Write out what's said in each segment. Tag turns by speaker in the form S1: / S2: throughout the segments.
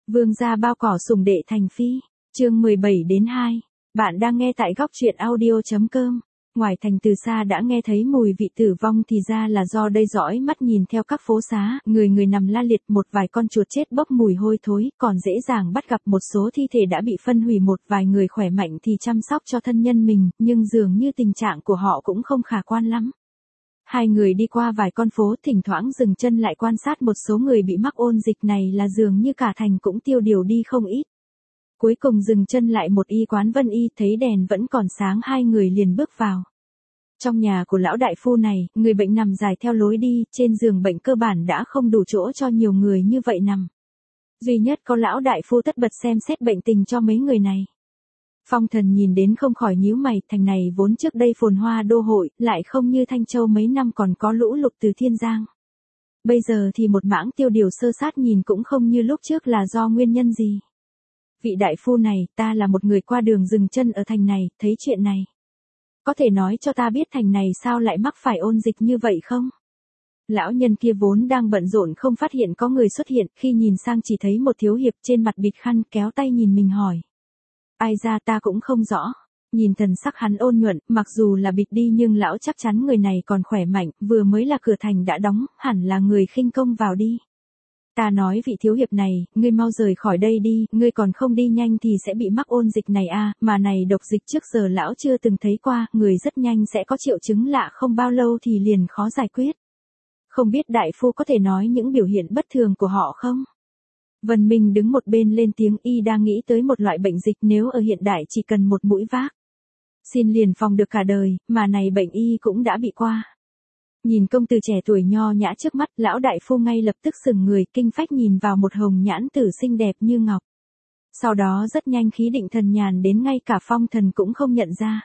S1: Vương gia bao cỏ sủng đệ thành phi. Chương 17-2. Bạn đang nghe tại góc truyện audio.com. Ngoài thành từ xa đã nghe thấy mùi vị tử vong thì ra là do đây dõi mắt nhìn theo các phố xá, người người nằm la liệt, một vài con chuột chết bốc mùi hôi thối, còn dễ dàng bắt gặp một số thi thể đã bị phân hủy, một vài người khỏe mạnh thì chăm sóc cho thân nhân mình, nhưng dường như tình trạng của họ cũng không khả quan lắm. Hai người đi qua vài con phố, thỉnh thoảng dừng chân lại quan sát một số người bị mắc ôn dịch này là dường như cả thành cũng tiêu điều đi không ít. Cuối cùng dừng chân lại một y quán Vân Y, thấy đèn vẫn còn sáng, hai người liền bước vào. Trong nhà của lão đại phu này, người bệnh nằm dài theo lối đi, trên giường bệnh cơ bản đã không đủ chỗ cho nhiều người như vậy nằm. Duy nhất có lão đại phu tất bật xem xét bệnh tình cho mấy người này. Phong Thần nhìn đến không khỏi nhíu mày, thành này vốn trước đây phồn hoa đô hội, lại không như Thanh Châu mấy năm còn có lũ lụt từ thiên giang. Bây giờ thì một mảng tiêu điều sơ sát, nhìn cũng không như lúc trước, là do nguyên nhân gì? Vị đại phu này, ta là một người qua đường dừng chân ở thành này, thấy chuyện này. Có thể nói cho ta biết thành này sao lại mắc phải ôn dịch như vậy không? Lão nhân kia vốn đang bận rộn không phát hiện có người xuất hiện, khi nhìn sang chỉ thấy một thiếu hiệp trên mặt bịt khăn, kéo tay nhìn mình hỏi. Ai ra ta cũng không rõ. Nhìn thần sắc hắn ôn nhuận, mặc dù là bịt đi nhưng lão chắc chắn người này còn khỏe mạnh, vừa mới là cửa thành đã đóng, hẳn là người khinh công vào đi. Ta nói vị thiếu hiệp này, ngươi mau rời khỏi đây đi, ngươi còn không đi nhanh thì sẽ bị mắc ôn dịch này à, mà này độc dịch trước giờ lão chưa từng thấy qua, người rất nhanh sẽ có triệu chứng lạ, không bao lâu thì liền khó giải quyết. Không biết đại phu có thể nói những biểu hiện bất thường của họ không? Vân Minh đứng một bên lên tiếng, y đang nghĩ tới một loại bệnh dịch nếu ở hiện đại chỉ cần một mũi vác xin liền phòng được cả đời, mà này bệnh y cũng đã bị qua. Nhìn công tử trẻ tuổi nho nhã trước mắt, lão đại phu ngay lập tức sững người, kinh phách nhìn vào một hồng nhãn tử xinh đẹp như ngọc. Sau đó rất nhanh khí định thần nhàn đến ngay cả Phong Thần cũng không nhận ra.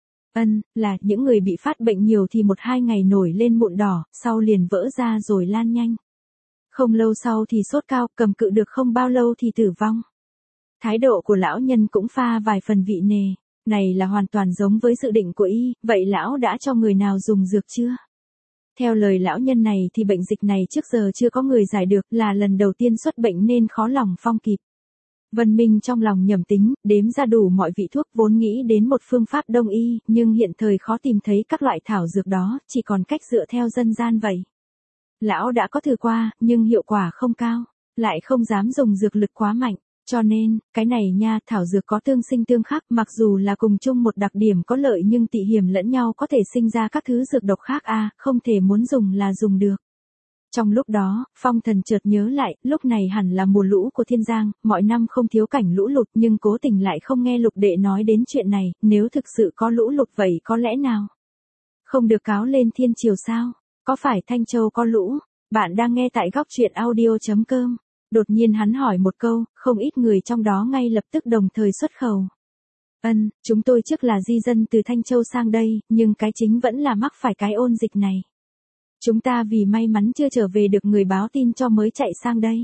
S1: Là những người bị phát bệnh nhiều thì 1-2 ngày nổi lên mụn đỏ, sau liền vỡ ra rồi lan nhanh. Không lâu sau thì sốt cao, cầm cự được không bao lâu thì tử vong. Thái độ của lão nhân cũng pha vài phần vị nề, này là hoàn toàn giống với dự định của y, vậy lão đã cho người nào dùng dược chưa? Theo lời lão nhân này thì bệnh dịch này trước giờ chưa có người giải được, là lần đầu tiên xuất bệnh nên khó lòng phong kịp. Vân Minh trong lòng nhẩm tính, đếm ra đủ mọi vị thuốc, vốn nghĩ đến một phương pháp đông y, nhưng hiện thời khó tìm thấy các loại thảo dược đó, chỉ còn cách dựa theo dân gian vậy. Lão đã có thử qua, nhưng hiệu quả không cao, lại không dám dùng dược lực quá mạnh, cho nên, cái này nha, thảo dược có tương sinh tương khắc, mặc dù là cùng chung một đặc điểm có lợi nhưng tị hiểm lẫn nhau, có thể sinh ra các thứ dược độc khác không thể muốn dùng là dùng được. Trong lúc đó, Phong Thần chợt nhớ lại, lúc này hẳn là mùa lũ của thiên giang, mọi năm không thiếu cảnh lũ lụt, nhưng cố tình lại không nghe Lục đệ nói đến chuyện này, nếu thực sự có lũ lụt vậy có lẽ nào không được cáo lên thiên triều sao? Có phải Thanh Châu có lũ? Bạn đang nghe tại góc truyện audio.com. Đột nhiên hắn hỏi một câu, không ít người trong đó ngay lập tức đồng thời xuất khẩu. Chúng tôi trước là di dân từ Thanh Châu sang đây, nhưng cái chính vẫn là mắc phải cái ôn dịch này. Chúng ta vì may mắn chưa trở về được người báo tin cho mới chạy sang đây.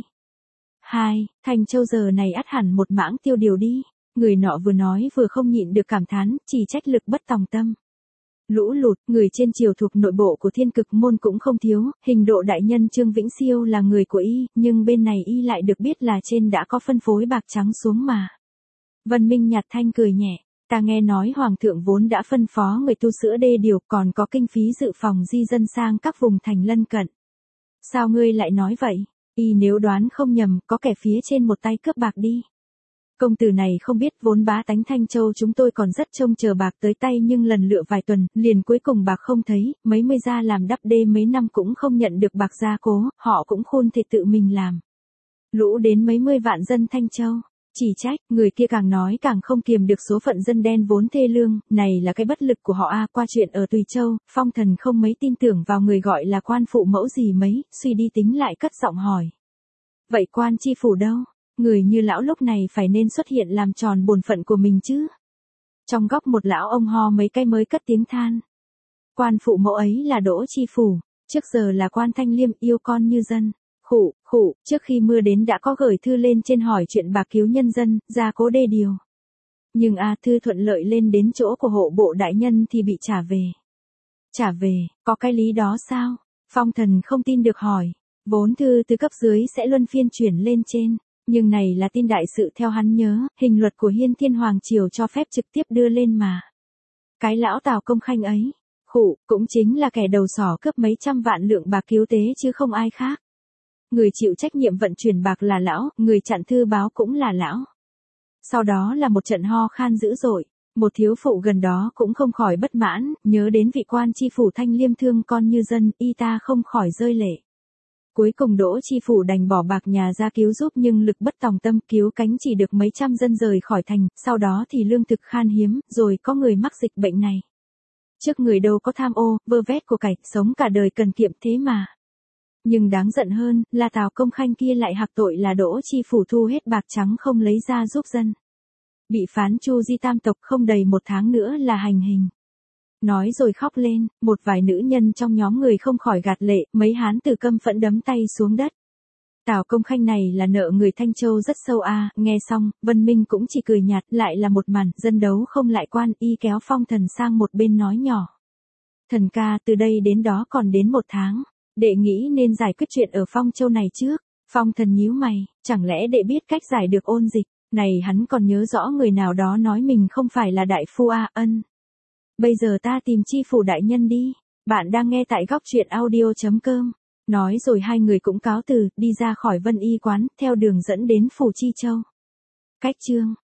S1: Thanh Châu giờ này ắt hẳn một mảng tiêu điều đi. Người nọ vừa nói vừa không nhịn được cảm thán, chỉ trách lực bất tòng tâm. Lũ lụt, người trên triều thuộc nội bộ của Thiên Cực Môn cũng không thiếu, Hình Độ đại nhân Trương Vĩnh Siêu là người của y, nhưng bên này y lại được biết là trên đã có phân phối bạc trắng xuống mà. Vân Minh nhạt thanh cười nhẹ, ta nghe nói Hoàng thượng vốn đã phân phó người tu sữa đê điều, còn có kinh phí dự phòng di dân sang các vùng thành lân cận. Sao ngươi lại nói vậy? Y nếu đoán không nhầm, có kẻ phía trên một tay cướp bạc đi. Công tử này không biết, vốn bá tánh Thanh Châu chúng tôi còn rất trông chờ bạc tới tay, nhưng lần lựa vài tuần, liền cuối cùng bạc không thấy, mấy mươi gia làm đắp đê mấy năm cũng không nhận được bạc gia cố, họ cũng khôn thể tự mình làm. Lũ đến mấy mươi vạn dân Thanh Châu, chỉ trách, người kia càng nói càng không kiềm được số phận dân đen vốn thê lương, này là cái bất lực của họ qua chuyện ở Tùy Châu, Phong Thần không mấy tin tưởng vào người gọi là quan phụ mẫu gì mấy, suy đi tính lại cất giọng hỏi. Vậy quan chi phủ đâu? Người như lão lúc này phải nên xuất hiện làm tròn bổn phận của mình chứ. Trong góc một lão ông ho mấy cái mới cất tiếng than. Quan phụ mẫu ấy là Đỗ Chi Phủ, trước giờ là quan thanh liêm, yêu con như dân. Khụ, trước khi mưa đến đã có gửi thư lên trên hỏi chuyện bạc cứu nhân dân, gia cố đê điều. Nhưng thư thuận lợi lên đến chỗ của hộ bộ đại nhân thì bị trả về. Trả về, có cái lý đó sao? Phong Thần không tin được hỏi. Vốn thư từ cấp dưới sẽ luân phiên chuyển lên trên. Nhưng này là tin đại sự theo hắn nhớ, hình luật của Hiên Thiên Hoàng Triều cho phép trực tiếp đưa lên mà. Cái lão Tào Công Khanh ấy, cũng chính là kẻ đầu sỏ cướp mấy trăm vạn lượng bạc cứu tế chứ không ai khác. Người chịu trách nhiệm vận chuyển bạc là lão, người chặn thư báo cũng là lão. Sau đó là một trận ho khan dữ dội, một thiếu phụ gần đó cũng không khỏi bất mãn, nhớ đến vị quan chi phủ Thanh Liêm thương con như dân, y ta không khỏi rơi lệ. Cuối cùng Đỗ chi phủ đành bỏ bạc nhà ra cứu giúp nhưng lực bất tòng tâm, cứu cánh chỉ được mấy trăm dân rời khỏi thành, sau đó thì lương thực khan hiếm, rồi có người mắc dịch bệnh này. Trước người đâu có tham ô, vơ vét của cải, sống cả đời cần kiệm thế mà. Nhưng đáng giận hơn, là Tào Công Khanh kia lại hạc tội là Đỗ chi phủ thu hết bạc trắng không lấy ra giúp dân. Bị phán chu di tam tộc, không đầy 1 tháng nữa là hành hình. Nói rồi khóc lên, một vài nữ nhân trong nhóm người không khỏi gạt lệ, mấy hán tử căm phẫn đấm tay xuống đất. Tào Công Khanh này là nợ người Thanh Châu rất sâu a. Nghe xong, Vân Minh cũng chỉ cười nhạt, lại là một màn, dân đấu không lại quan, y kéo Phong Thần sang một bên nói nhỏ. Thần ca, từ đây đến đó còn đến 1 tháng, đệ nghĩ nên giải quyết chuyện ở Phong Châu này trước. Phong Thần nhíu mày, chẳng lẽ đệ biết cách giải được ôn dịch, này hắn còn nhớ rõ người nào đó nói mình không phải là đại phu a. Ân. Bây giờ ta tìm chi phủ đại nhân đi. Bạn đang nghe tại góc truyện audio.com. Nói rồi hai người cũng cáo từ, đi ra khỏi Vân Y quán, theo đường dẫn đến phủ Chi Châu. Cách chương